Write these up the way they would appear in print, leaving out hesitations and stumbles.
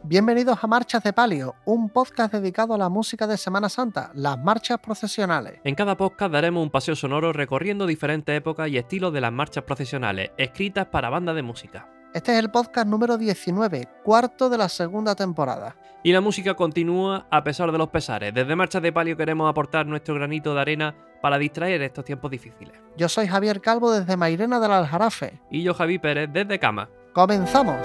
Bienvenidos a Marchas de Palio, un podcast dedicado a la música de Semana Santa, las marchas procesionales. En cada podcast daremos un paseo sonoro recorriendo diferentes épocas y estilos de las marchas procesionales, escritas para bandas de música. Este es el podcast número 19, cuarto de la segunda temporada. Y la música continúa a pesar de los pesares. Desde Marchas de Palio queremos aportar nuestro granito de arena para distraer estos tiempos difíciles. Yo soy Javier Calvo desde Mairena del Aljarafe. Y yo, Javi Pérez, desde Cama. ¡Comenzamos!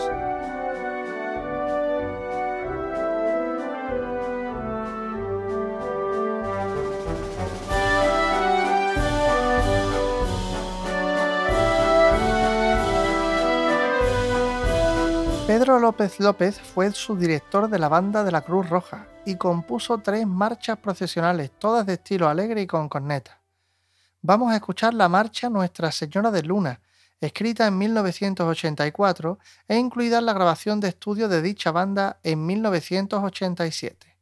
Pedro López López fue subdirector de la banda de la Cruz Roja y compuso 3 marchas procesionales, todas de estilo alegre y con corneta. Vamos a escuchar la marcha Nuestra Señora de Luna, escrita en 1984 e incluida en la grabación de estudio de dicha banda en 1987.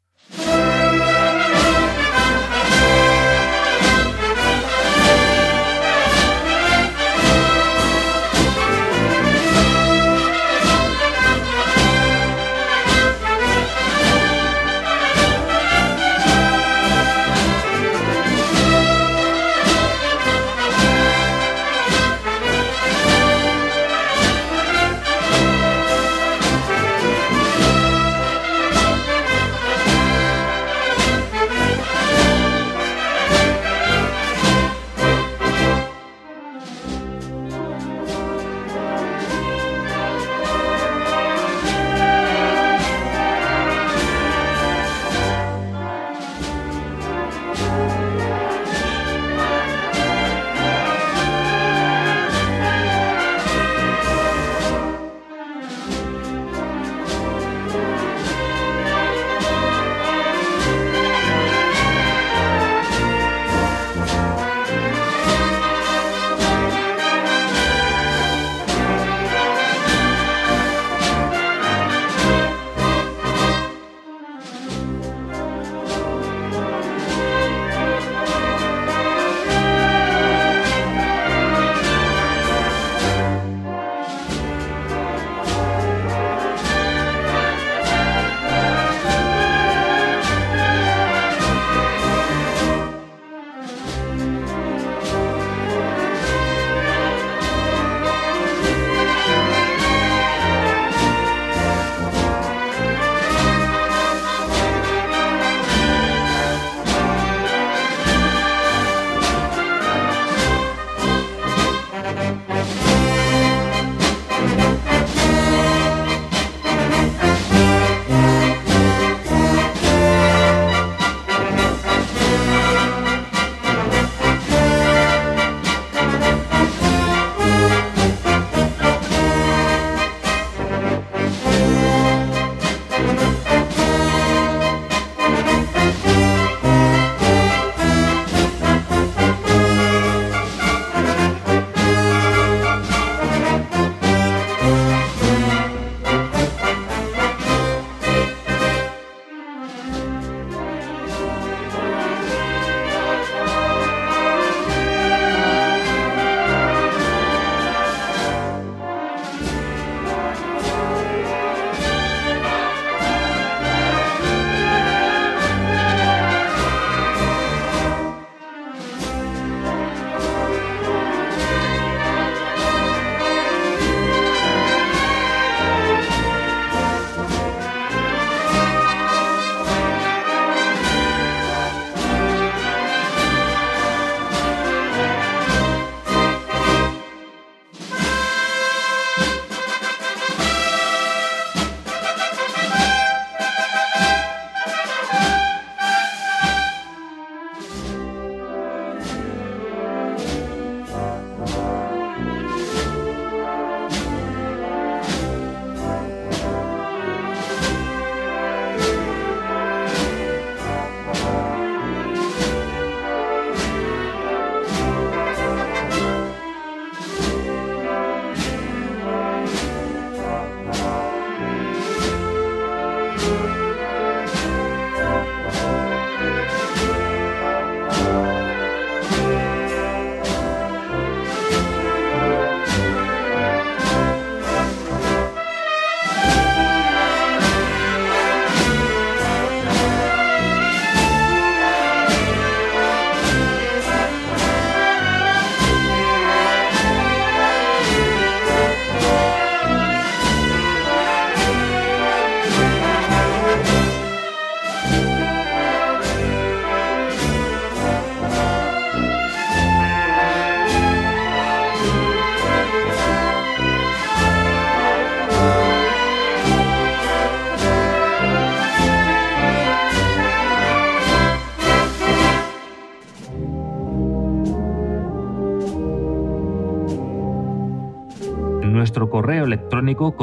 nuestro correo electrónico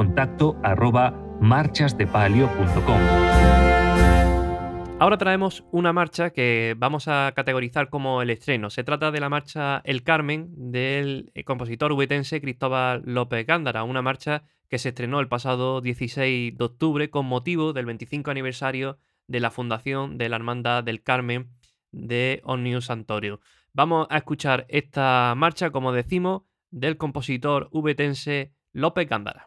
contacto@marchasdepalio.com. Ahora traemos una marcha que vamos a categorizar como el estreno. Se trata de la marcha El Carmen del compositor ubetense Cristóbal López Gándara, una marcha que se estrenó el pasado 16 de octubre con motivo del 25 aniversario de la fundación de la Hermandad del Carmen de Omnium Santorio. Vamos a escuchar esta marcha, como decimos, del compositor ubetense López Gándara.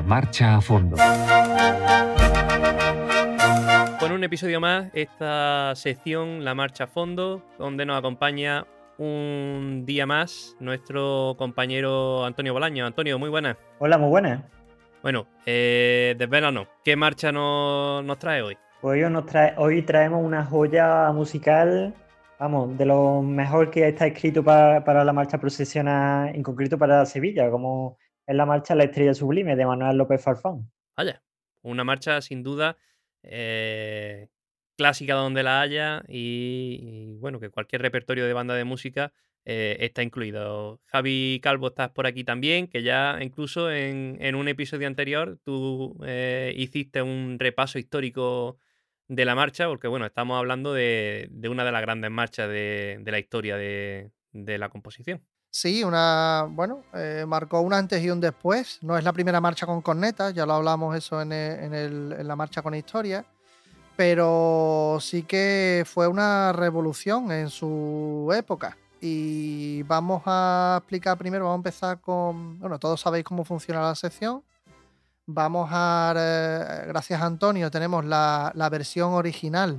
marcha a fondo. Con un episodio más, esta sección, la marcha a fondo, donde nos acompaña un día más nuestro compañero Antonio Bolaño. Antonio, muy buenas. Hola, muy buenas. Bueno, desvélanos, ¿qué marcha nos trae hoy? Pues hoy traemos una joya musical, vamos, de lo mejor que está escrito para la marcha procesional, en concreto para Sevilla, como es la marcha La Estrella Sublime de Manuel López Farfán. Vaya, una marcha sin duda clásica donde la haya y bueno, que cualquier repertorio de banda de música está incluido. Javi Calvo, estás por aquí también, que ya incluso en un episodio anterior tú hiciste un repaso histórico de la marcha, porque bueno, estamos hablando de una de las grandes marchas de la historia de la composición. Sí, marcó un antes y un después. No es la primera marcha con cornetas, ya lo hablamos eso en la marcha con historia, pero sí que fue una revolución en su época. Y vamos a explicar primero, vamos a empezar con, bueno, todos sabéis cómo funciona la sección. Gracias a Antonio, tenemos la versión original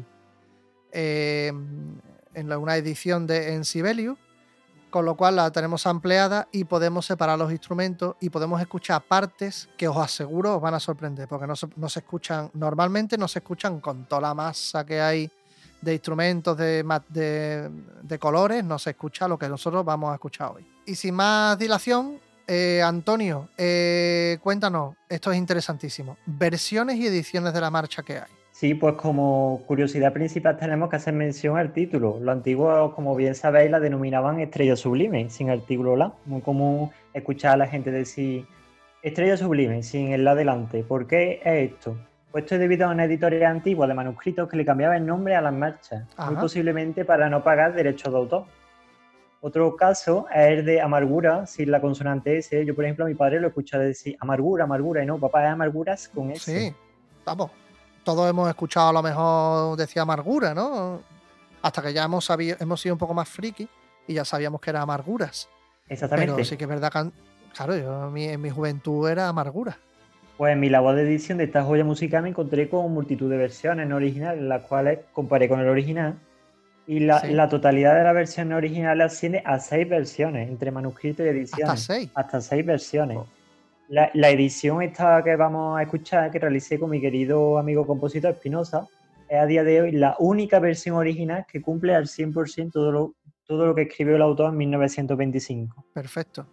una edición en Sibelius, con lo cual la tenemos ampliada y podemos separar los instrumentos y podemos escuchar partes que os aseguro os van a sorprender, porque no se escuchan, normalmente no se escuchan con toda la masa que hay de instrumentos, de colores, no se escucha lo que nosotros vamos a escuchar hoy. Y sin más dilación, Antonio, cuéntanos, esto es interesantísimo, versiones y ediciones de la marcha que hay. Sí, pues como curiosidad principal tenemos que hacer mención al título. Los antiguos, como bien sabéis, la denominaban Estrella Sublime, sin artículo la. Muy común escuchar a la gente decir Estrella Sublime, sin el la delante. ¿Por qué es esto? Pues esto es debido a una editorial antigua de manuscritos que le cambiaba el nombre a las marchas, muy posiblemente para no pagar derechos de autor. Otro caso es el de Amargura, sin la consonante S. Yo, por ejemplo, a mi padre lo he escuchado decir Amargura, Amargura, y no, papá, es Amarguras con S. Sí, vamos. Todos hemos escuchado, a lo mejor decía Amargura, ¿no? Hasta que ya hemos sido un poco más friki y ya sabíamos que era Amarguras. Exactamente. Pero sí que es verdad que, claro, yo en mi juventud era Amargura. Pues en mi labor de edición de esta joya musical me encontré con multitud de versiones no originales, las cuales comparé con el original. Y la totalidad de las versiones originales asciende a 6 versiones, entre manuscrito y edición. ¿Hasta 6? Hasta 6 versiones. Oh. La edición esta que vamos a escuchar, que realicé con mi querido amigo compositor Espinosa, es a día de hoy la única versión original que cumple al 100% todo lo que escribió el autor en 1925. Perfecto.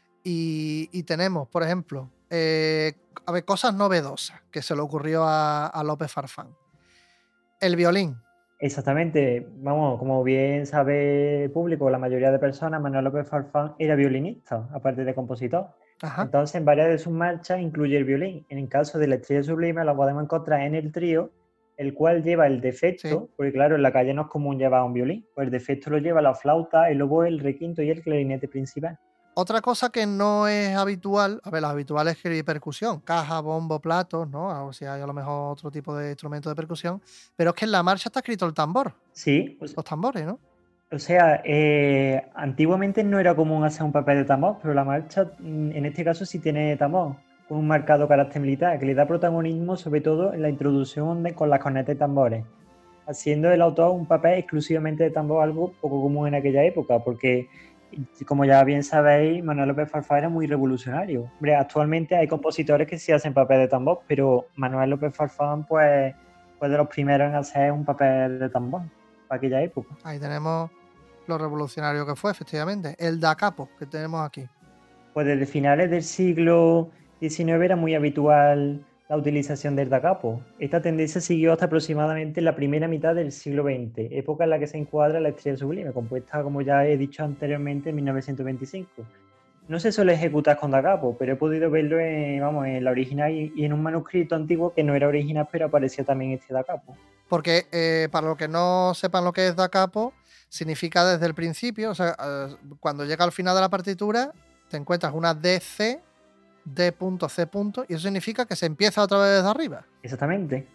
Y tenemos, por ejemplo, cosas novedosas que se le ocurrió a López Farfán. El violín. Exactamente. Vamos, como bien sabe el público, la mayoría de personas, Manuel López Farfán era violinista, aparte de compositor. Ajá. Entonces, en varias de sus marchas incluye el violín. En el caso de la Estrella Sublime lo podemos encontrar en el trío, el cual lleva el defecto, porque claro, en la calle no es común llevar un violín, pues el defecto lo lleva la flauta, el oboe, el requinto y el clarinete principal. Otra cosa que no es habitual, a ver, lo habitual es que percusión, caja, bombo, platos, ¿no? O sea, hay a lo mejor otro tipo de instrumento de percusión, pero es que en la marcha está escrito el tambor. Sí. Los tambores, ¿no? O sea, antiguamente no era común hacer un papel de tambor, pero la marcha en este caso sí tiene tambor, con un marcado carácter militar, que le da protagonismo sobre todo en la introducción con las cornetas y tambores, haciendo el autor un papel exclusivamente de tambor, algo poco común en aquella época, porque como ya bien sabéis, Manuel López Farfán era muy revolucionario. Hombre, actualmente hay compositores que sí hacen papel de tambor, pero Manuel López Farfán pues fue de los primeros en hacer un papel de tambor para aquella época. Ahí tenemos lo revolucionario que fue, efectivamente. El da capo que tenemos aquí. Pues desde finales del siglo XIX era muy habitual la utilización del da capo. Esta tendencia siguió hasta aproximadamente la primera mitad del siglo XX, época en la que se encuadra la Estrella Sublime, compuesta, como ya he dicho anteriormente, en 1925. No se suele ejecutar con da capo, pero he podido verlo en la original y en un manuscrito antiguo que no era original, pero aparecía también este da capo. Porque para los que no sepan lo que es da capo, significa desde el principio, o sea, cuando llega al final de la partitura, te encuentras una DC, D.C. y eso significa que se empieza otra vez desde arriba. Exactamente.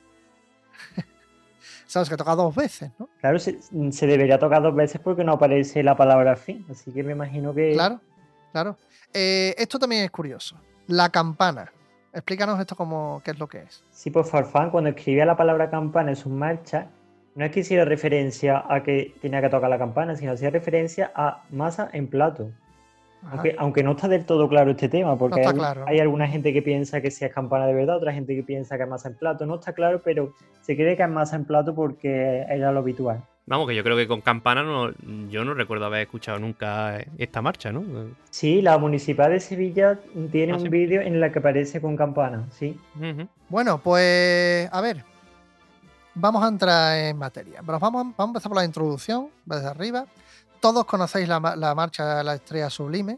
Sabes que toca 2 veces, ¿no? Claro, se debería tocar 2 veces porque no aparece la palabra fin, así que me imagino que... Claro. Esto también es curioso. La campana. Explícanos esto qué es lo que es. Sí, pues Farfán, cuando escribía la palabra campana en sus marchas, no es que hiciera referencia a que tenía que tocar la campana, sino hacía referencia a masa en plato. Ajá. Aunque no está del todo claro este tema, porque No está claro, hay ¿no? alguna gente que piensa que sí es campana de verdad, otra gente que piensa que es masa en plato. No está claro, pero se cree que es masa en plato porque era lo habitual. Vamos, que yo creo que con campana yo no recuerdo haber escuchado nunca esta marcha, ¿no? Sí, la Municipal de Sevilla tiene ¿Ah, un sí? vídeo en el que aparece con campana, sí. Ujú. Bueno, pues a ver, vamos a entrar en materia. Pero vamos a empezar por la introducción, desde arriba. Todos conocéis la marcha de la estrella sublime.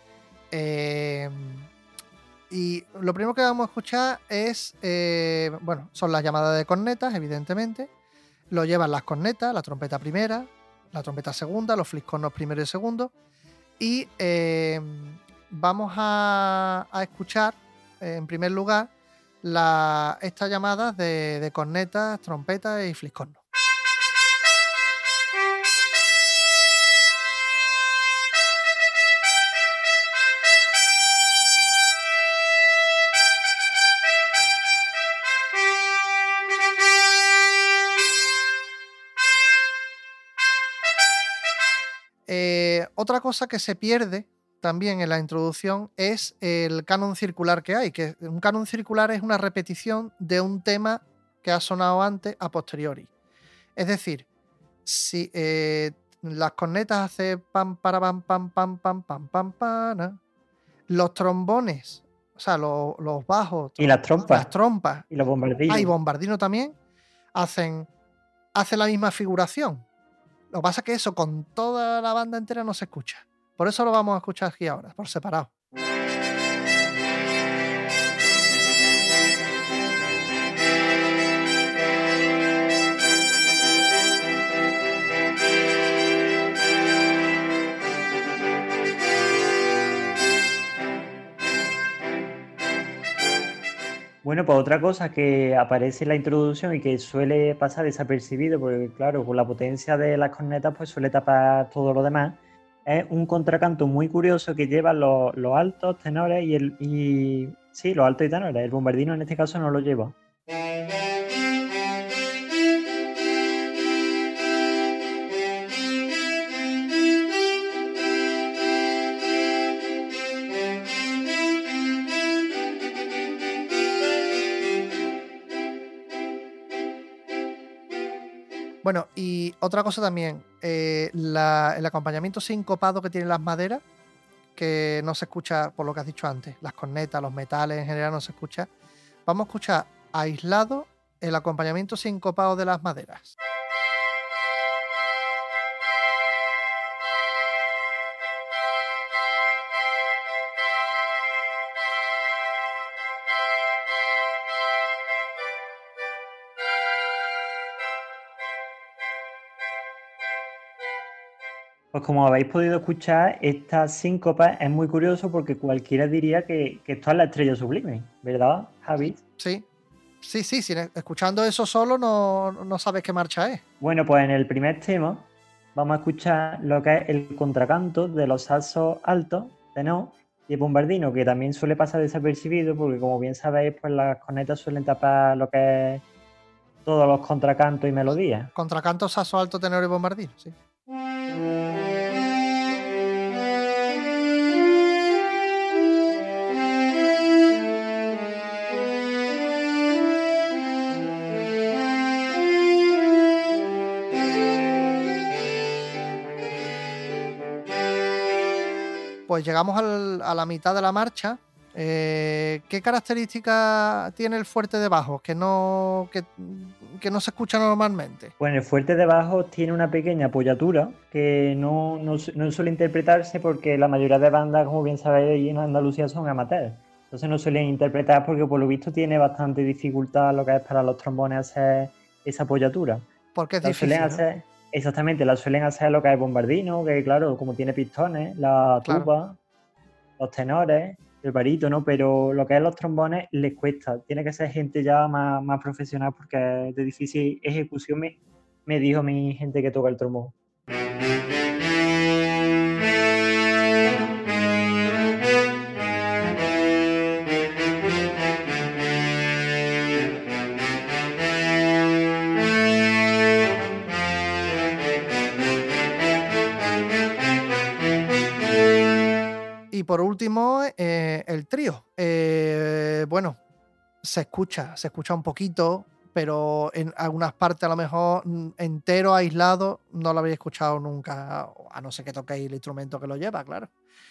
Y lo primero que vamos a escuchar es, bueno, son las llamadas de cornetas, evidentemente. Lo llevan las cornetas, la trompeta primera, la trompeta segunda, los fliscornos primero y segundo. Y vamos a escuchar, en primer lugar, estas llamadas de cornetas, trompetas y fliscornos. Otra cosa que se pierde también en la introducción es el canon circular que hay, que un canon circular es una repetición de un tema que ha sonado antes a posteriori. Es decir, si las cornetas hacen pam, para, pam, pam, pam, pam, pam, pam, pam, los trombones, o sea, los bajos, Y las trompas. trompas, Y los bombardinos. y bombardino también, hacen la misma figuración. Lo que pasa es que eso con toda la banda entera no se escucha. Por eso lo vamos a escuchar aquí ahora, por separado. Bueno, pues otra cosa que aparece en la introducción y que suele pasar desapercibido, porque claro, con la potencia de las cornetas pues suele tapar todo lo demás, es un contracanto muy curioso que lleva los altos, tenores sí, los altos y tenores. El bombardino en este caso no lo lleva. Bueno, y otra cosa también, el acompañamiento sincopado que tienen las maderas, que no se escucha por lo que has dicho antes, las cornetas, los metales en general no se escucha. Vamos a escuchar aislado el acompañamiento sincopado de las maderas. Pues como habéis podido escuchar, esta síncopa es muy curioso porque cualquiera diría que esto es la estrella sublime, ¿verdad, Javi? Sí, escuchando eso solo no sabes qué marcha es. Bueno, pues en el primer tema vamos a escuchar lo que es el contracanto de los saxos altos, tenor y el bombardino, que también suele pasar desapercibido porque, como bien sabéis, pues las cornetas suelen tapar lo que es todos los contracantos y melodías. Contracanto, saxo alto, tenor y bombardino, sí. Pues llegamos a la mitad de la marcha. ¿Qué características tiene el fuerte de bajo que no se escucha normalmente? Pues en el fuerte de bajo tiene una pequeña apoyatura que no suele interpretarse porque la mayoría de bandas, como bien sabéis, en Andalucía son amateurs. Entonces no suelen interpretar porque por lo visto tiene bastante dificultad lo que es para los trombones hacer esa apoyatura. Porque es La difícil, suelen ¿no? hacer, exactamente, la suelen hacer lo que es bombardino, que claro, como tiene pistones, la Claro. tuba, los tenores, el barítono, pero lo que es los trombones les cuesta. Tiene que ser gente ya más profesional porque es de difícil ejecución, me dijo mi gente que toca el trombón. Y por último, el trío. Bueno, se escucha un poquito, pero en algunas partes a lo mejor entero, aislado, no lo habéis escuchado nunca, a no ser que toquéis el instrumento que lo lleva, claro.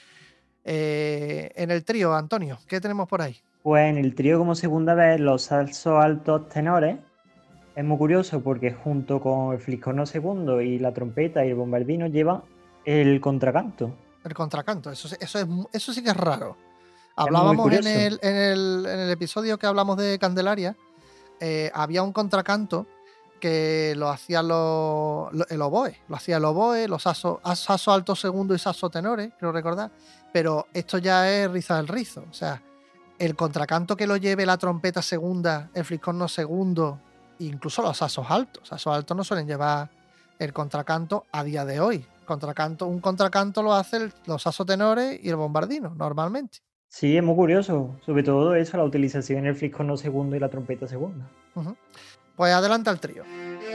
En el trío, Antonio, ¿qué tenemos por ahí? Pues en el trío como segunda vez los saxos altos tenores. Es muy curioso porque junto con el fliscorno segundo y la trompeta y el bombardino llevan el contracanto. El contracanto, eso sí que es raro. muy Hablábamos en curioso. el episodio que hablamos de Candelaria, había un contracanto que lo hacía el oboe, los saso alto segundo y saso tenores, creo recordar, pero esto ya es riza del rizo, o sea, el contracanto que lo lleve la trompeta segunda, el fliscorno segundo, incluso los sasos altos no suelen llevar el contracanto a día de hoy. Un contracanto lo hace los sasos tenores y el bombardino, normalmente. Sí, es muy curioso. Sobre todo eso, la utilización en el fliscorno segundo y la trompeta segunda. Uh-huh. Pues adelanta el trío.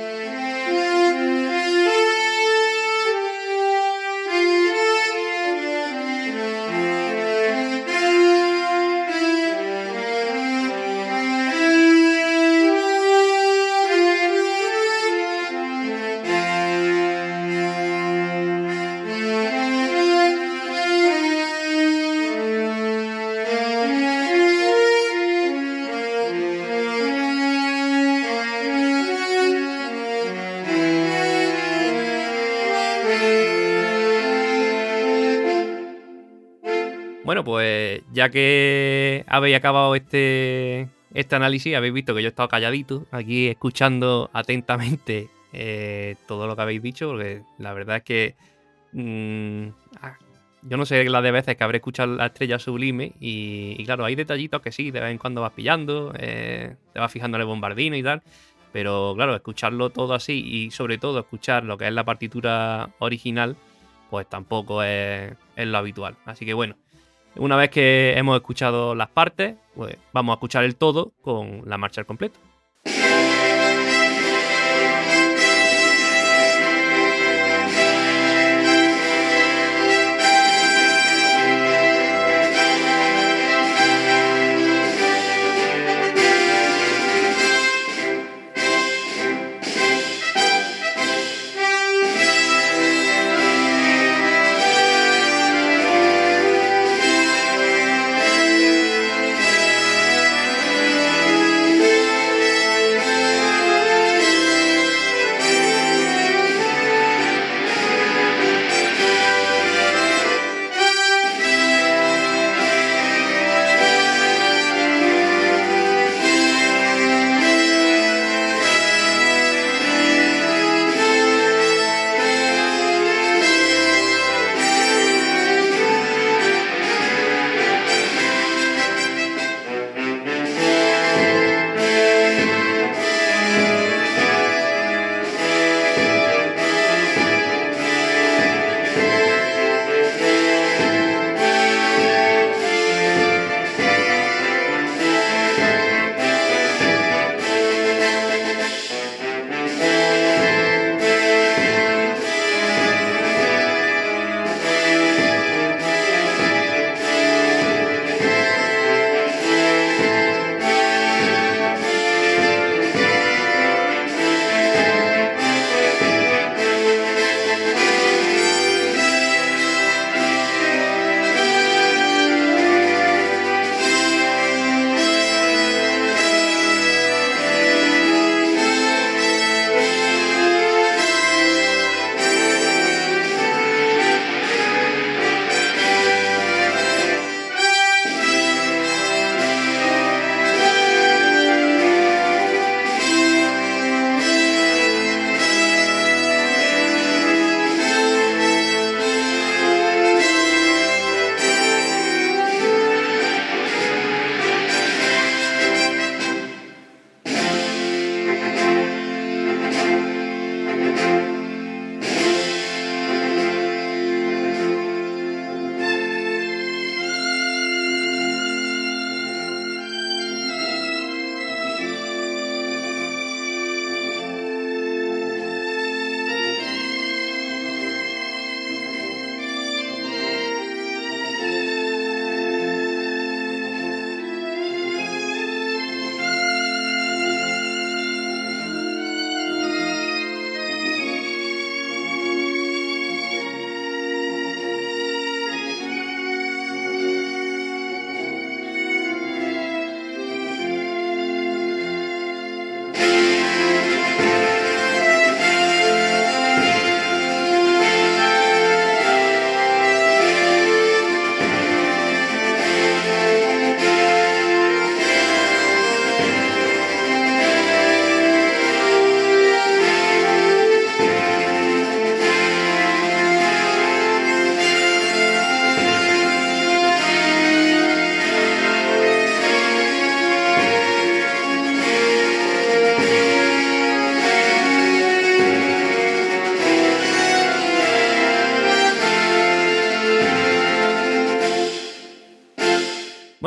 Bueno, pues ya que habéis acabado este análisis, habéis visto que yo he estado calladito aquí escuchando atentamente todo lo que habéis dicho, porque la verdad es que yo no sé la de veces que habré escuchado La Estrella Sublime y claro, hay detallitos que sí, de vez en cuando vas pillando, te vas fijando en el bombardino y tal, pero claro, escucharlo todo así y sobre todo escuchar lo que es la partitura original, pues tampoco es lo habitual. Así que bueno, una vez que hemos escuchado las partes, pues vamos a escuchar el todo con la marcha al completo.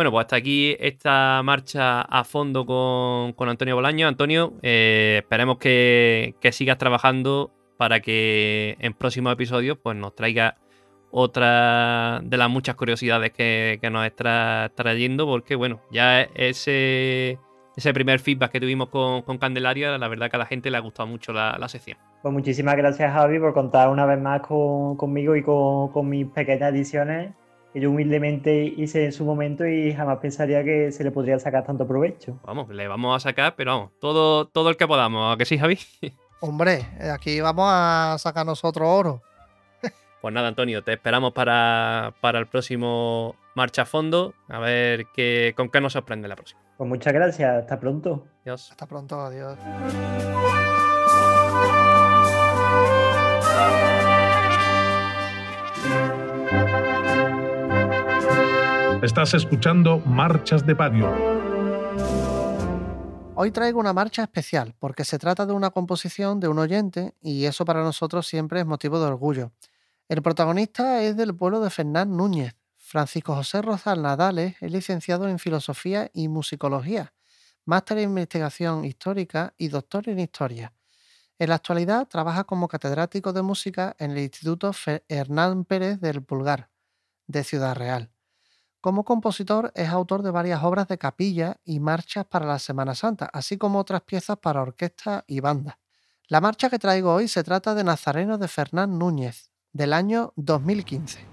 Bueno, pues hasta aquí esta marcha a fondo con Antonio Bolaño. Antonio, esperemos que sigas trabajando para que en próximos episodios pues, nos traiga otra de las muchas curiosidades que nos está trayendo, porque bueno, ya ese primer feedback que tuvimos con Candelaria, la verdad que a la gente le ha gustado mucho la sección. Pues muchísimas gracias, Javi, por contar una vez más conmigo y con mis pequeñas ediciones que yo humildemente hice en su momento y jamás pensaría que se le podría sacar tanto provecho. Vamos, le vamos a sacar, pero vamos, todo el que podamos, ¿a que sí, Javi? Hombre, aquí vamos a sacar nosotros oro. Pues nada, Antonio, te esperamos para el próximo Marcha a Fondo, a ver con qué nos sorprende la próxima. Pues muchas gracias, hasta pronto. Adiós. Hasta pronto, adiós. Estás escuchando Marchas de Patio. Hoy traigo una marcha especial porque se trata de una composición de un oyente y eso para nosotros siempre es motivo de orgullo. El protagonista es del pueblo de Fernán Núñez. Francisco José Rozal Nadales es licenciado en Filosofía y Musicología, máster en Investigación Histórica y doctor en Historia. En la actualidad trabaja como catedrático de música en el Instituto Hernán Pérez del Pulgar, de Ciudad Real. Como compositor es autor de varias obras de capilla y marchas para la Semana Santa, así como otras piezas para orquesta y banda. La marcha que traigo hoy se trata de Nazareno de Fernán Núñez, del año 2015.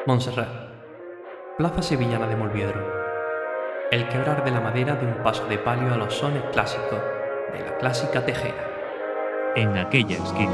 Montserrat, plaza sevillana de Molviedro. El quebrar de la madera de un paso de palio a los sones clásicos de la clásica tejera. En aquella esquina.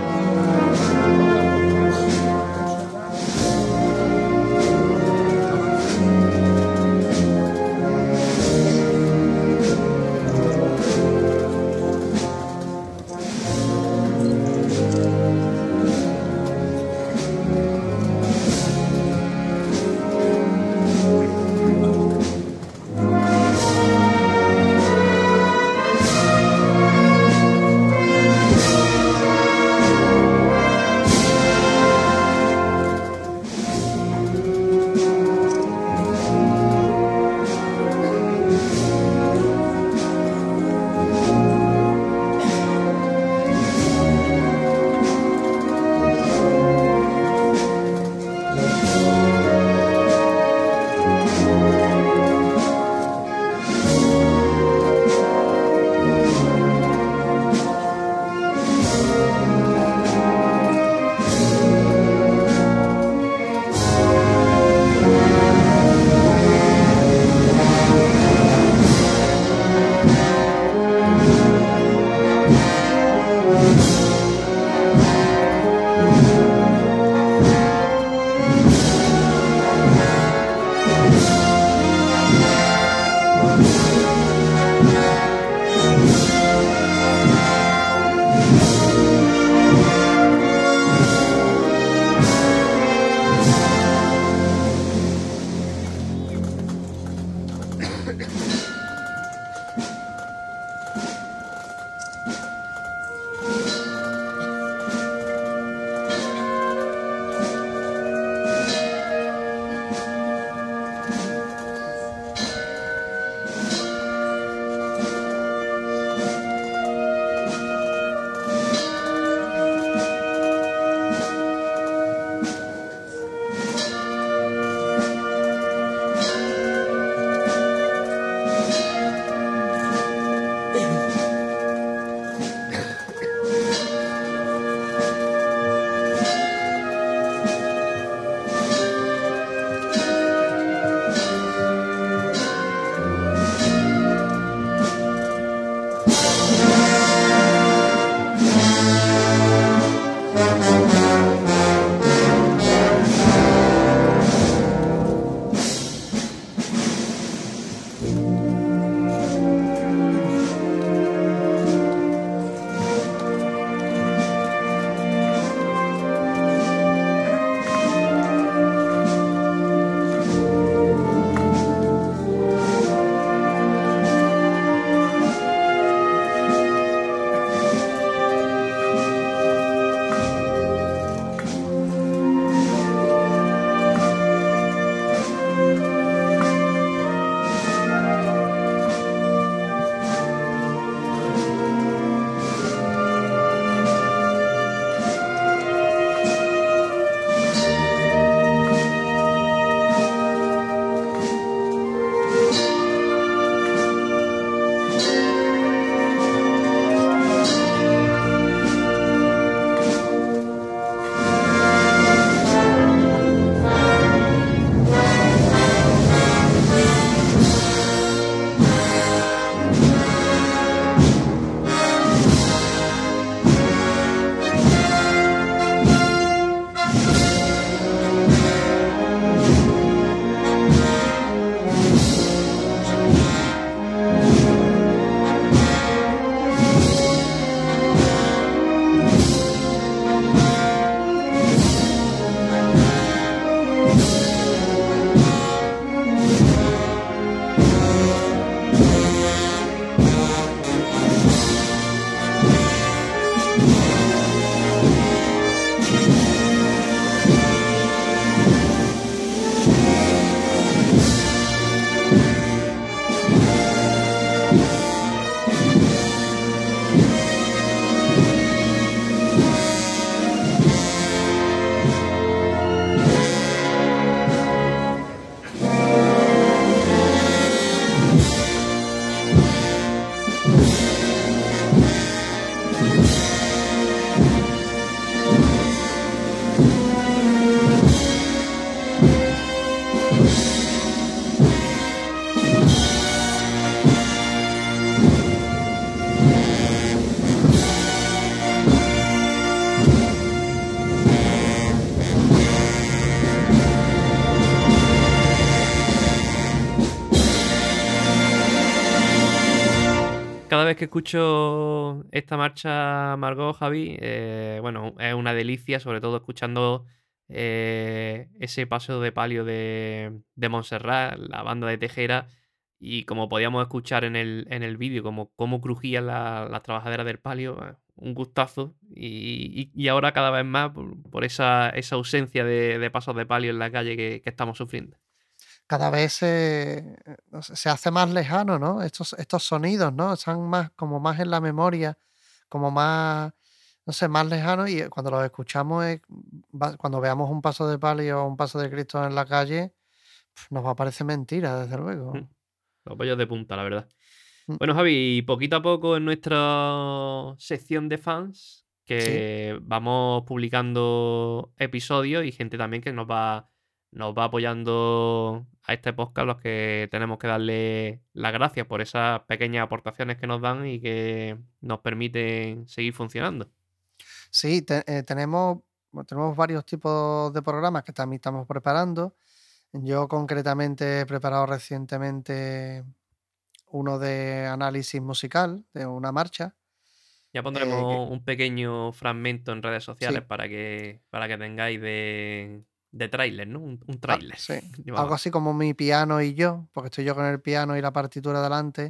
vez que escucho esta marcha, Margot, Javi, bueno, es una delicia, sobre todo escuchando ese paso de palio de Montserrat, la banda de Tejera, y como podíamos escuchar en el vídeo, como cómo crujían las trabajaderas del palio, un gustazo. Y ahora cada vez más por esa ausencia de pasos de palio en la calle que estamos sufriendo. Cada vez no sé, se hace más lejano, ¿no? Estos sonidos, ¿no? Están como más en la memoria, como más, no sé, más lejanos y cuando los escuchamos, cuando veamos un paso de palio o un paso de Cristo en la calle, nos va a parecer mentira, desde luego. Los pollos de punta, la verdad. Mm. Bueno, Javi, poquito a poco en nuestra sección de fans, Sí, que vamos publicando episodios y gente también que nos va apoyando a este podcast, los que tenemos que darle las gracias por esas pequeñas aportaciones que nos dan y que nos permiten seguir funcionando. sí, tenemos varios tipos de programas que también estamos preparando. Yo concretamente he preparado recientemente uno de análisis musical de una marcha. Ya que- pondremos un pequeño fragmento en redes sociales sí, para que tengáis de tráiler, ¿no? Un tráiler. sí, Vamos. algo así como mi piano y yo, porque estoy yo con el piano y la partitura delante,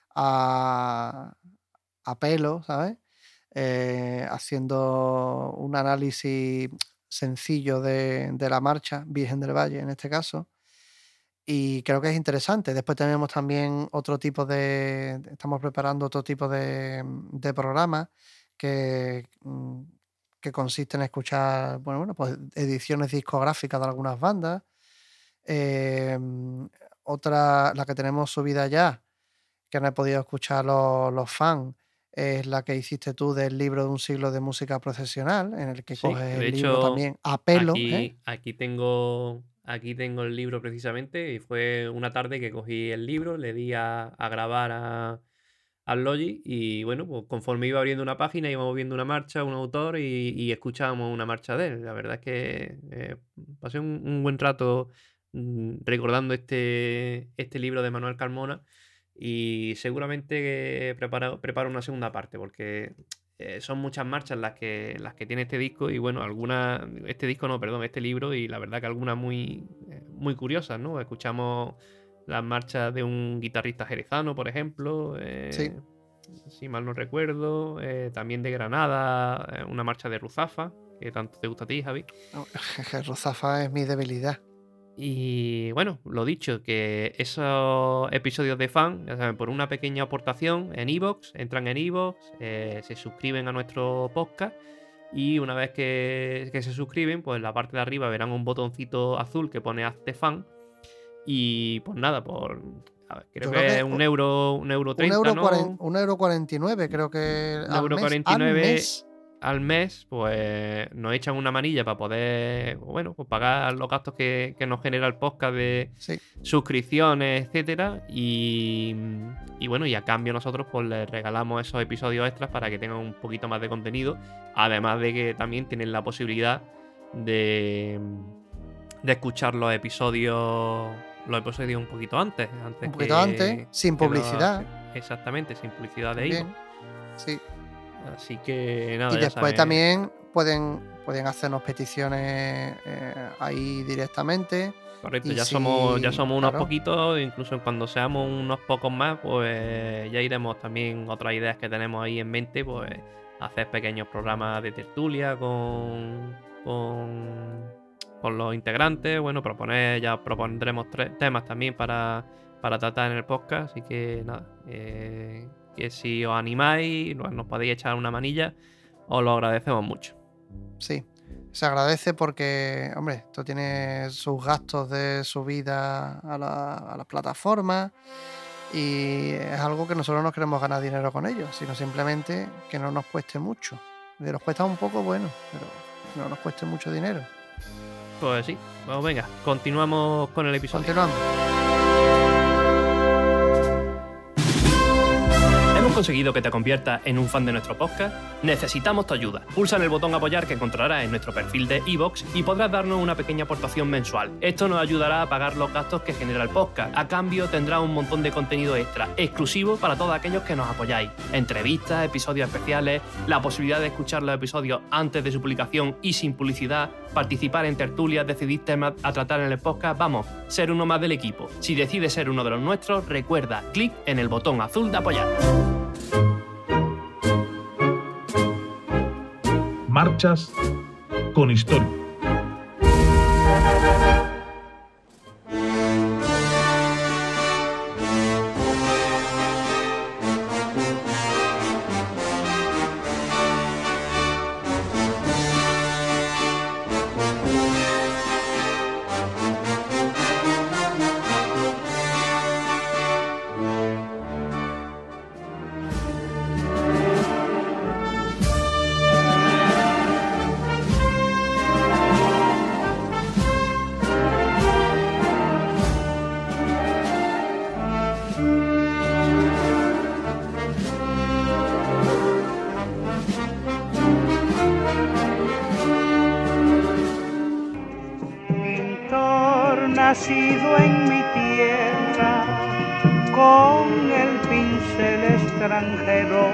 a pelo, ¿sabes? Haciendo un análisis sencillo de la marcha, Virgen del Valle en este caso. Y creo que es interesante. Después tenemos también otro tipo estamos preparando otro tipo de programa que, que consiste en escuchar, bueno, pues ediciones discográficas de algunas bandas. Otra, la que tenemos subida ya, que no he podido escuchar los fans, es la que hiciste tú del libro de un siglo de música procesional, en el que Sí, coges de el libro hecho, también a pelo, ¿eh? aquí tengo el libro precisamente y fue una tarde que cogí el libro, le di a grabar al Logic y bueno, pues conforme iba abriendo una página íbamos viendo una marcha, un autor y escuchábamos una marcha de él. La verdad es que pasé un buen rato recordando este libro de Manuel Carmona y seguramente preparo una segunda parte porque son muchas marchas las que tiene este disco y bueno, este libro y la verdad que algunas muy curiosas, ¿no? Escuchamos las marchas de un guitarrista jerezano, por ejemplo, Sí. si mal no recuerdo, también de Granada, una marcha de Ruzafa, que tanto te gusta a ti, Javi. Ruzafa es mi debilidad. Y bueno, lo dicho, que esos episodios de fan, ya saben, por una pequeña aportación en iVoox, entran en iVoox, se suscriben a nuestro podcast y una vez que se suscriben, pues en la parte de arriba verán un botoncito azul que pone Hazte fan y pues nada, creo que es un euro 30, ¿no? €1,49 creo que al mes. 1,49 al mes, pues nos echan una manilla para poder, bueno, pues pagar los gastos que nos genera el podcast de Sí, suscripciones, etcétera. Y bueno, y a cambio nosotros pues les regalamos esos episodios extras para que tengan un poquito más de contenido. Además de que también tienen la posibilidad de escuchar los episodios un poquito antes. un poquito antes, sin publicidad. Exactamente, sin publicidad de ahí. También. Sí. Así que nada. Y ya después saben. también pueden hacernos peticiones ahí directamente. Correcto, Y ya somos unos claro. poquitos, incluso cuando seamos unos pocos más, pues ya iremos también otras ideas que tenemos ahí en mente, pues hacer pequeños programas de tertulia con los integrantes, bueno, propondremos 3 temas también para tratar en el podcast, así que nada, que si os animáis, nos podéis echar una manilla, os lo agradecemos mucho. Sí, se agradece porque, hombre, esto tiene sus gastos de subida a las plataformas y es algo que nosotros no queremos ganar dinero con ello, sino simplemente que no nos cueste mucho. Si nos cuesta un poco, bueno, pero que no nos cueste mucho dinero. Pues sí, vamos, venga, continuamos con el episodio. Continuamos. Hemos conseguido que te conviertas en un fan de nuestro podcast? Necesitamos tu ayuda. Pulsa en el botón apoyar que encontrarás en nuestro perfil de iVoox y podrás darnos una pequeña aportación mensual. Esto nos ayudará a pagar los gastos que genera el podcast. A cambio tendrás un montón de contenido extra, exclusivo para todos aquellos que nos apoyáis. Entrevistas, episodios especiales, la posibilidad de escuchar los episodios antes de su publicación y sin publicidad, participar en tertulias, decidir temas a tratar en el podcast, vamos, ser uno más del equipo. Si decides ser uno de los nuestros, recuerda, clic en el botón azul de apoyar. Marchas con historia. Nacido en mi tierra, con el pincel extranjero.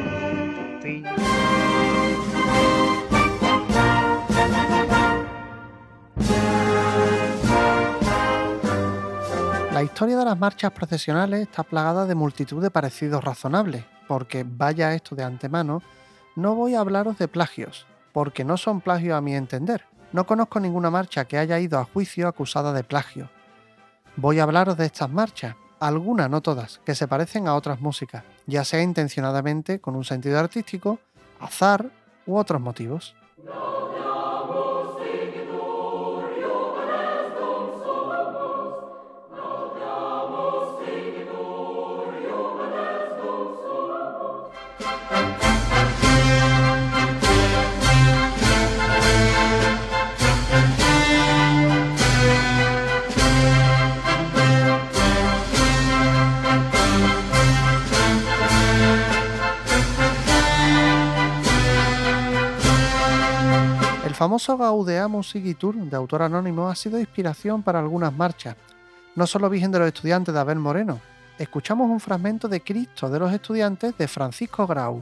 La historia de las marchas procesionales está plagada de multitud de parecidos razonables, porque vaya esto de antemano, no voy a hablaros de plagios, porque no son plagios a mi entender. No conozco ninguna marcha que haya ido a juicio acusada de plagio. Voy a hablaros de estas marchas, algunas, no todas, que se parecen a otras músicas, ya sea intencionadamente con un sentido artístico, azar u otros motivos. El famoso Gaudeamus Igitur, de autor anónimo, ha sido inspiración para algunas marchas, no solo Virgen de los Estudiantes de Abel Moreno. Escuchamos un fragmento de Cristo de los Estudiantes de Francisco Grau.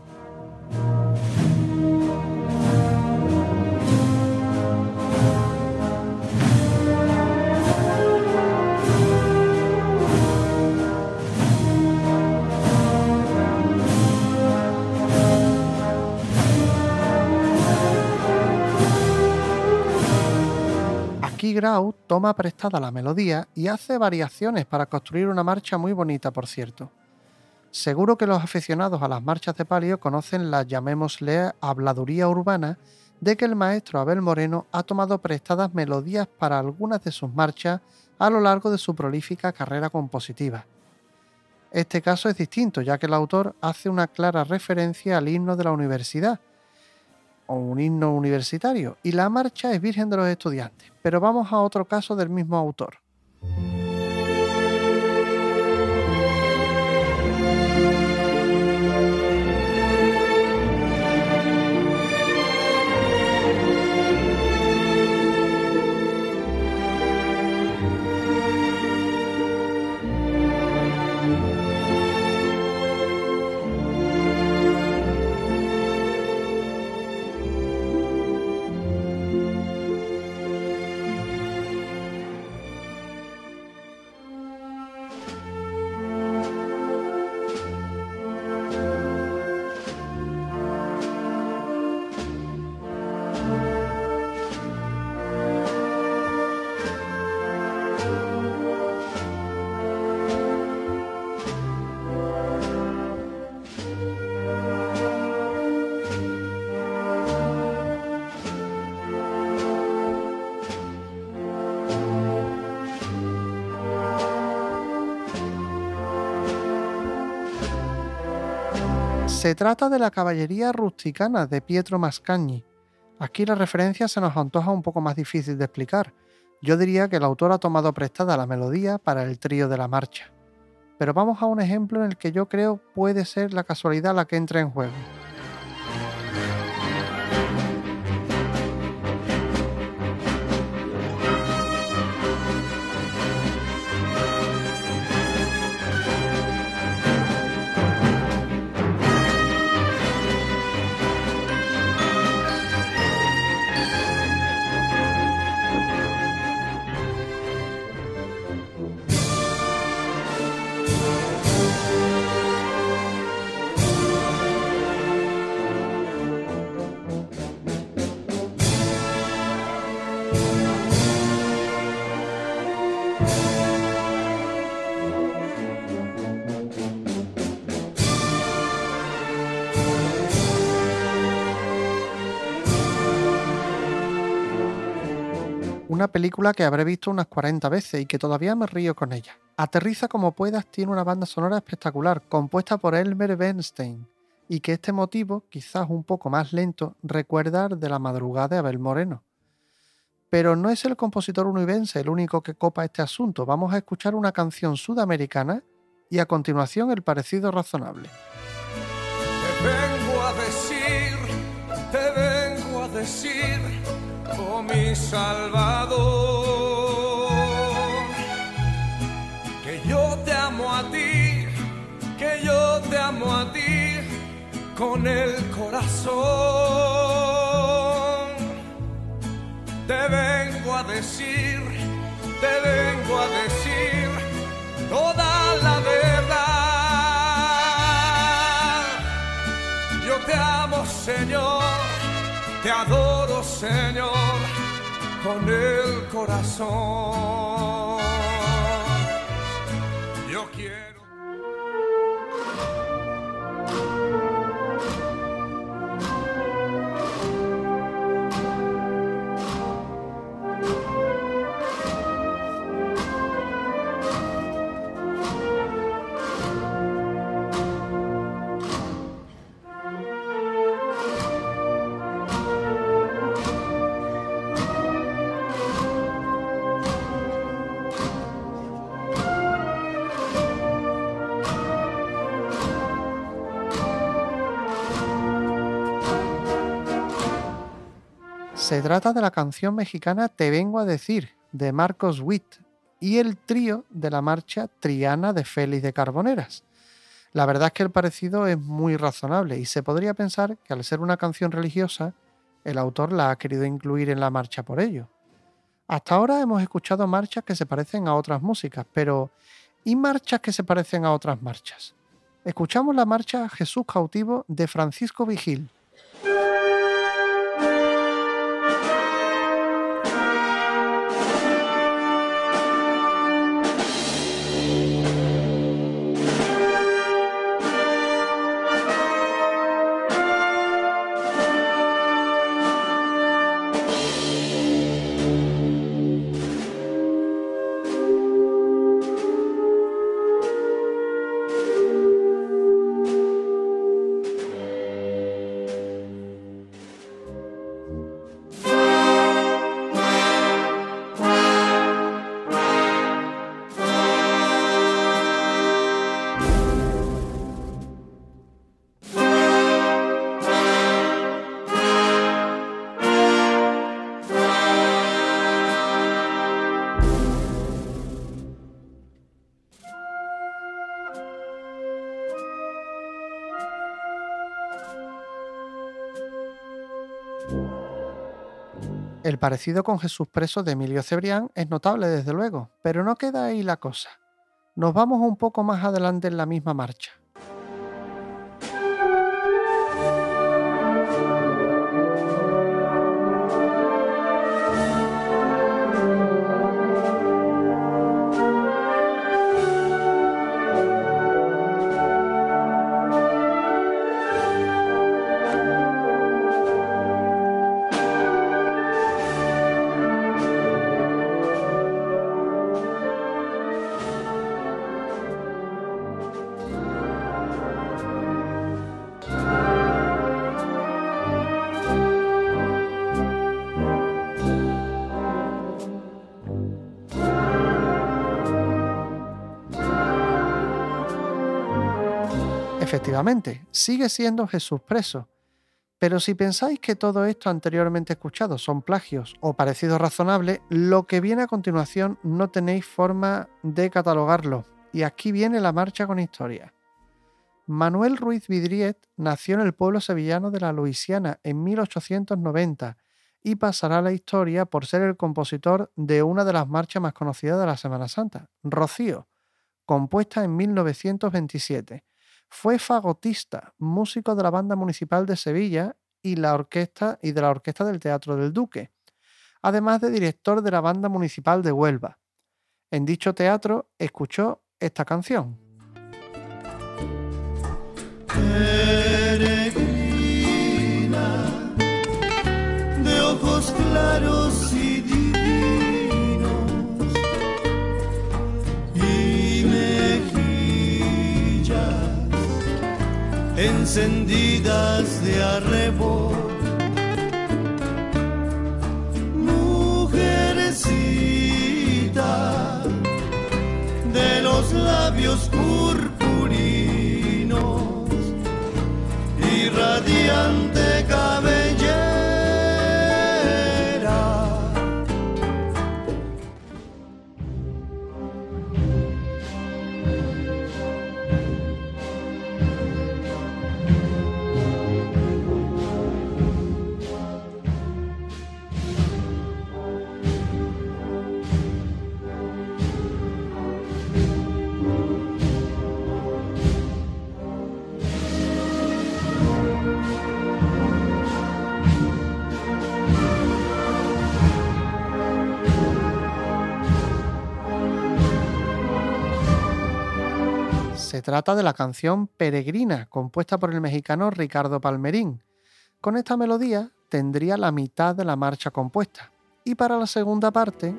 Aquí Grau toma prestada la melodía y hace variaciones para construir una marcha muy bonita, por cierto. Seguro que los aficionados a las marchas de palio conocen la, llamémosle, habladuría urbana de que el maestro Abel Moreno ha tomado prestadas melodías para algunas de sus marchas a lo largo de su prolífica carrera compositiva. Este caso es distinto, ya que el autor hace una clara referencia al himno de la universidad, o un himno universitario, y la marcha es Virgen de los Estudiantes. Pero vamos a otro caso del mismo autor. Se trata de la caballería rusticana de Pietro Mascagni. Aquí la referencia se nos antoja un poco más difícil de explicar. Yo diría que el autor ha tomado prestada la melodía para el trío de la marcha. pero vamos a un ejemplo en el que yo creo puede ser la casualidad la que entra en juego. Una película que habré visto unas 40 veces y que todavía me río con ella. Aterriza como puedas tiene una banda sonora espectacular, compuesta por Elmer Bernstein, y que este motivo, quizás un poco más lento, recuerda al de La madrugada de Abel Moreno. Pero no es el compositor univense el único que copa este asunto. Vamos a escuchar una canción sudamericana y a continuación el parecido razonable. Te vengo a decir, oh mi Salvador, que yo te amo a ti, que yo te amo a ti con el corazón. Te vengo a decir toda la verdad. Yo te amo, Señor, te adoro, Señor, con el corazón. Yo quiero. Se trata de la canción mexicana Te vengo a decir, de Marcos Witt, y el trío de la marcha Triana de Félix de Carboneras. La verdad es que el parecido es muy razonable y se podría pensar que al ser una canción religiosa, el autor la ha querido incluir en la marcha por ello. Hasta ahora hemos escuchado marchas que se parecen a otras músicas, pero ¿y marchas que se parecen a otras marchas? Escuchamos la marcha Jesús cautivo de Francisco Vigil. El parecido con Jesús preso de Emilio Cebrián es notable desde luego, pero no queda ahí la cosa. Nos vamos un poco más adelante en la misma marcha. Efectivamente, sigue siendo Jesús preso. Pero si pensáis que todo esto anteriormente escuchado son plagios o parecidos razonables, lo que viene a continuación no tenéis forma de catalogarlo. Y aquí viene la marcha con historia. Manuel Ruiz Vidriet nació en el pueblo sevillano de la Luisiana en 1890 y pasará a la historia por ser el compositor de una de las marchas más conocidas de la Semana Santa, Rocío, compuesta en 1927. Fue fagotista, músico de la Banda Municipal de Sevilla y de la Orquesta del Teatro del Duque, además de director de la Banda Municipal de Huelva. En dicho teatro escuchó esta canción. Peregrina, de ojos claros y divinos, y encendidas de arrebol, mujercita de los labios purpurinos y radiante cabellera. Se trata de la canción Peregrina, compuesta por el mexicano Ricardo Palmerín. Con esta melodía tendría la mitad de la marcha compuesta. Y para la segunda parte,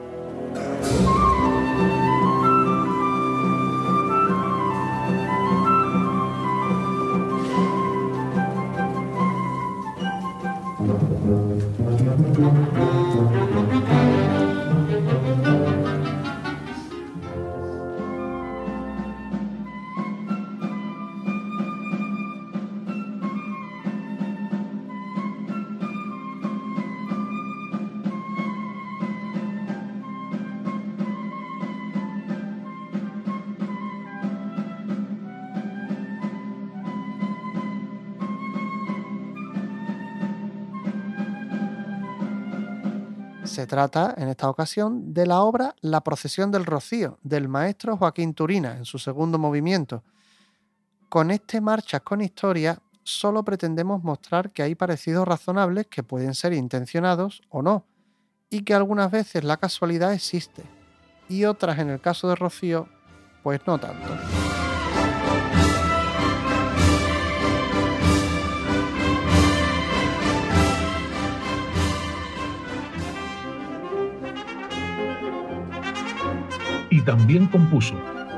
se trata, en esta ocasión, de la obra La procesión del Rocío, del maestro Joaquín Turina, en su segundo movimiento. Con este Marchas con Historia, solo pretendemos mostrar que hay parecidos razonables que pueden ser intencionados o no, y que algunas veces la casualidad existe, y otras, en el caso de Rocío, pues no tanto. Y también compuso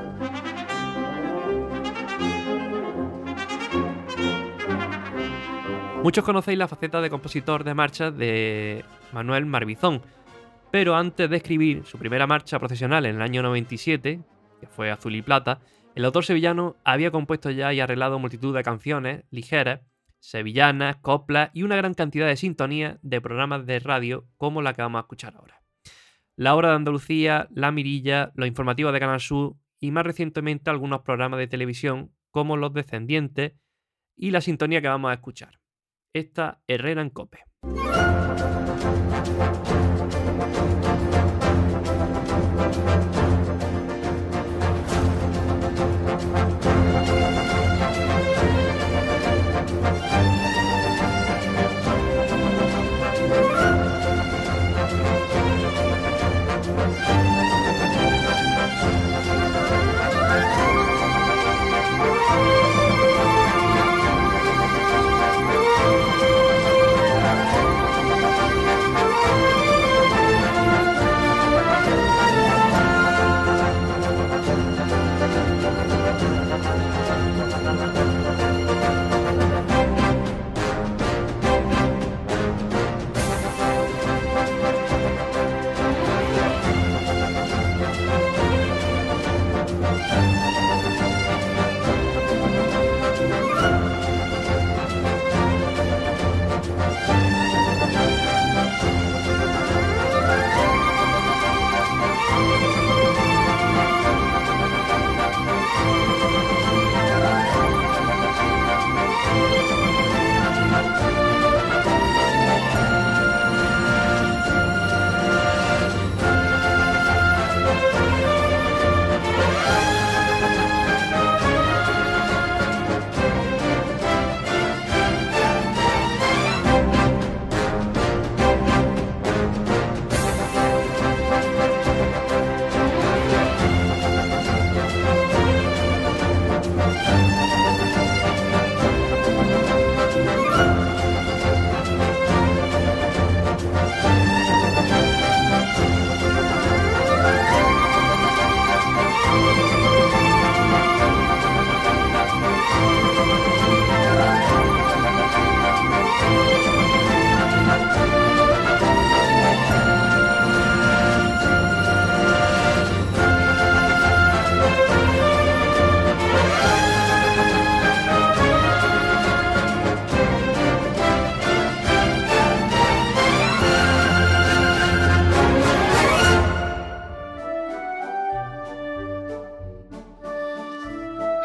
Muchos conocéis la faceta de compositor de marchas de Manuel Marbizón, pero antes de escribir su primera marcha procesional en el año 97, que fue Azul y Plata, el autor sevillano había compuesto ya y arreglado multitud de canciones ligeras, sevillanas, coplas y una gran cantidad de sintonías de programas de radio como la que vamos a escuchar ahora. La Hora de Andalucía, La Mirilla, los informativos de Canal Sur y más recientemente algunos programas de televisión como Los Descendientes y la sintonía que vamos a escuchar. Esta, Herrera en Cope.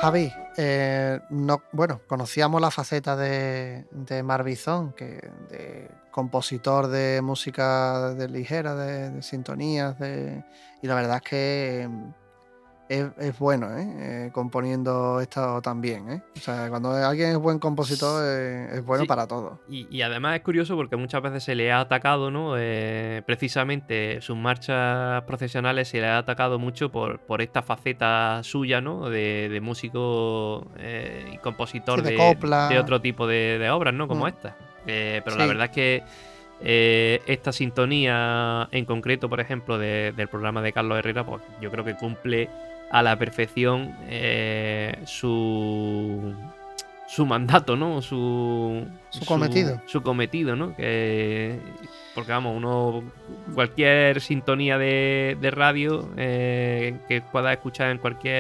Javi, bueno, conocíamos la faceta de Marbizón, de compositor de música ligera, de sintonías, y la verdad es que es bueno, componiendo esto también, O sea, cuando alguien es buen compositor es bueno Sí. para todo. Y además es curioso porque muchas veces se le ha atacado, ¿no? Precisamente sus marchas procesionales se le ha atacado mucho por esta faceta suya, ¿no? De músico y compositor Sí, de copla. de otro tipo de obras, ¿no? Como Mm. esta. Pero Sí. la verdad es que esta sintonía en concreto, por ejemplo, del programa de Carlos Herrera, pues yo creo que cumple a la perfección su mandato, ¿no? Su cometido. Su cometido, ¿no? Porque vamos, cualquier sintonía de radio que pueda escuchar en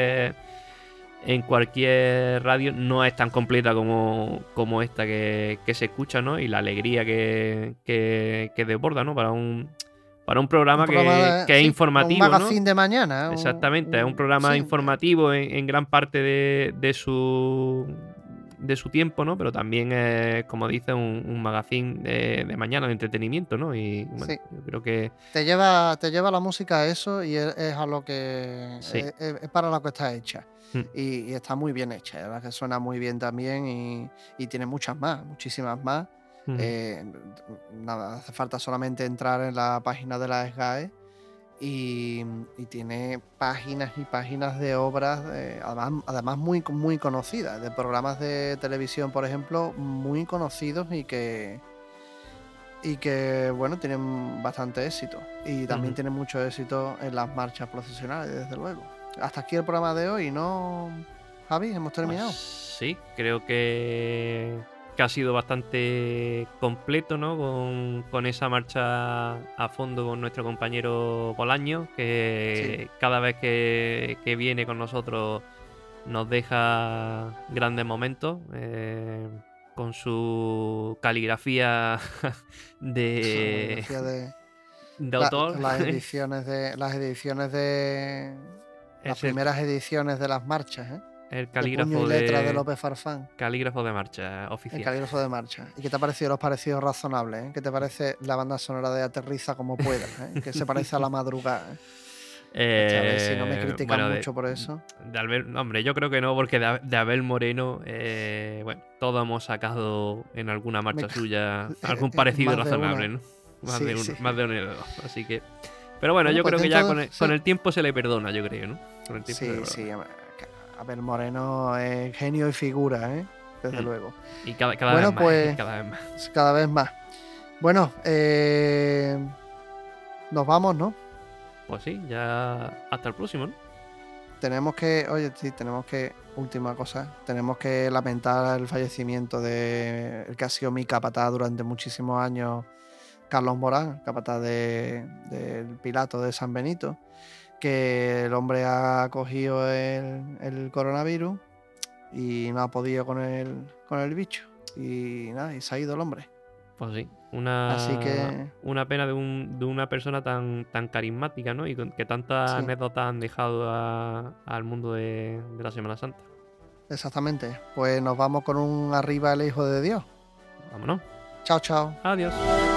cualquier radio no es tan completa como esta que se escucha, ¿no? Y la alegría que desborda, ¿no? Para un programa que es informativo, un magazine ¿no? de mañana. Exactamente, es un programa informativo en gran parte de su tiempo, ¿no? Pero también es, como dice, un magazine de mañana, de entretenimiento, ¿no? Y bueno, Sí. yo creo que Te lleva la música a eso y es a lo que Sí. es para lo que está hecha. Mm. Y está muy bien hecha, la verdad que suena muy bien también y tiene muchísimas más. Nada, hace falta solamente entrar en la página de la SGAE y tiene páginas y páginas de obras, además muy conocidas, de programas de televisión, por ejemplo, muy conocidos y que bueno, tienen bastante éxito. Y también tienen mucho éxito en las marchas procesionales, desde luego. Hasta aquí el programa de hoy, ¿no, Javi? ¿Hemos terminado? Pues sí, creo que ha sido bastante completo, ¿no? Con esa marcha a fondo con nuestro compañero Bolaño, que cada vez que viene con nosotros nos deja grandes momentos. Con su caligrafía de autor. Las primeras ediciones de las marchas, El de calígrafo puño y letra de López Farfán. Calígrafo de marcha oficial. El calígrafo de marcha. ¿Y qué te ha parecido los parecidos razonables? ¿Qué te parece la banda sonora de Aterriza como puedas? Que se parece a La Madrugada. A ver si no me critican mucho por eso. Hombre, yo creo que no, porque de Abel Moreno, bueno, todos hemos sacado en alguna marcha suya algún parecido razonable, ¿no? Más de uno de dos. Así que. Pero bueno, yo creo que ya con el tiempo se le perdona, yo creo, ¿no? Con el tiempo sí. Abel Moreno es genio y figura, desde luego. Y cada bueno, vez más. Pues, cada vez más. Bueno, nos vamos, ¿no? Pues sí, ya hasta el próximo, ¿no? Última cosa, tenemos que lamentar el fallecimiento del que ha sido mi capataz durante muchísimos años, Carlos Morán, capataz del Pilato de San Benito, que el hombre ha cogido el coronavirus y no ha podido con el bicho. Y nada, y se ha ido el hombre. Pues sí, Así que una pena de una persona tan carismática, ¿no? Y que tantas anécdotas han dejado al mundo de la Semana Santa. Exactamente. Pues nos vamos con un arriba el Hijo de Dios. Vámonos. Chao, chao. Adiós.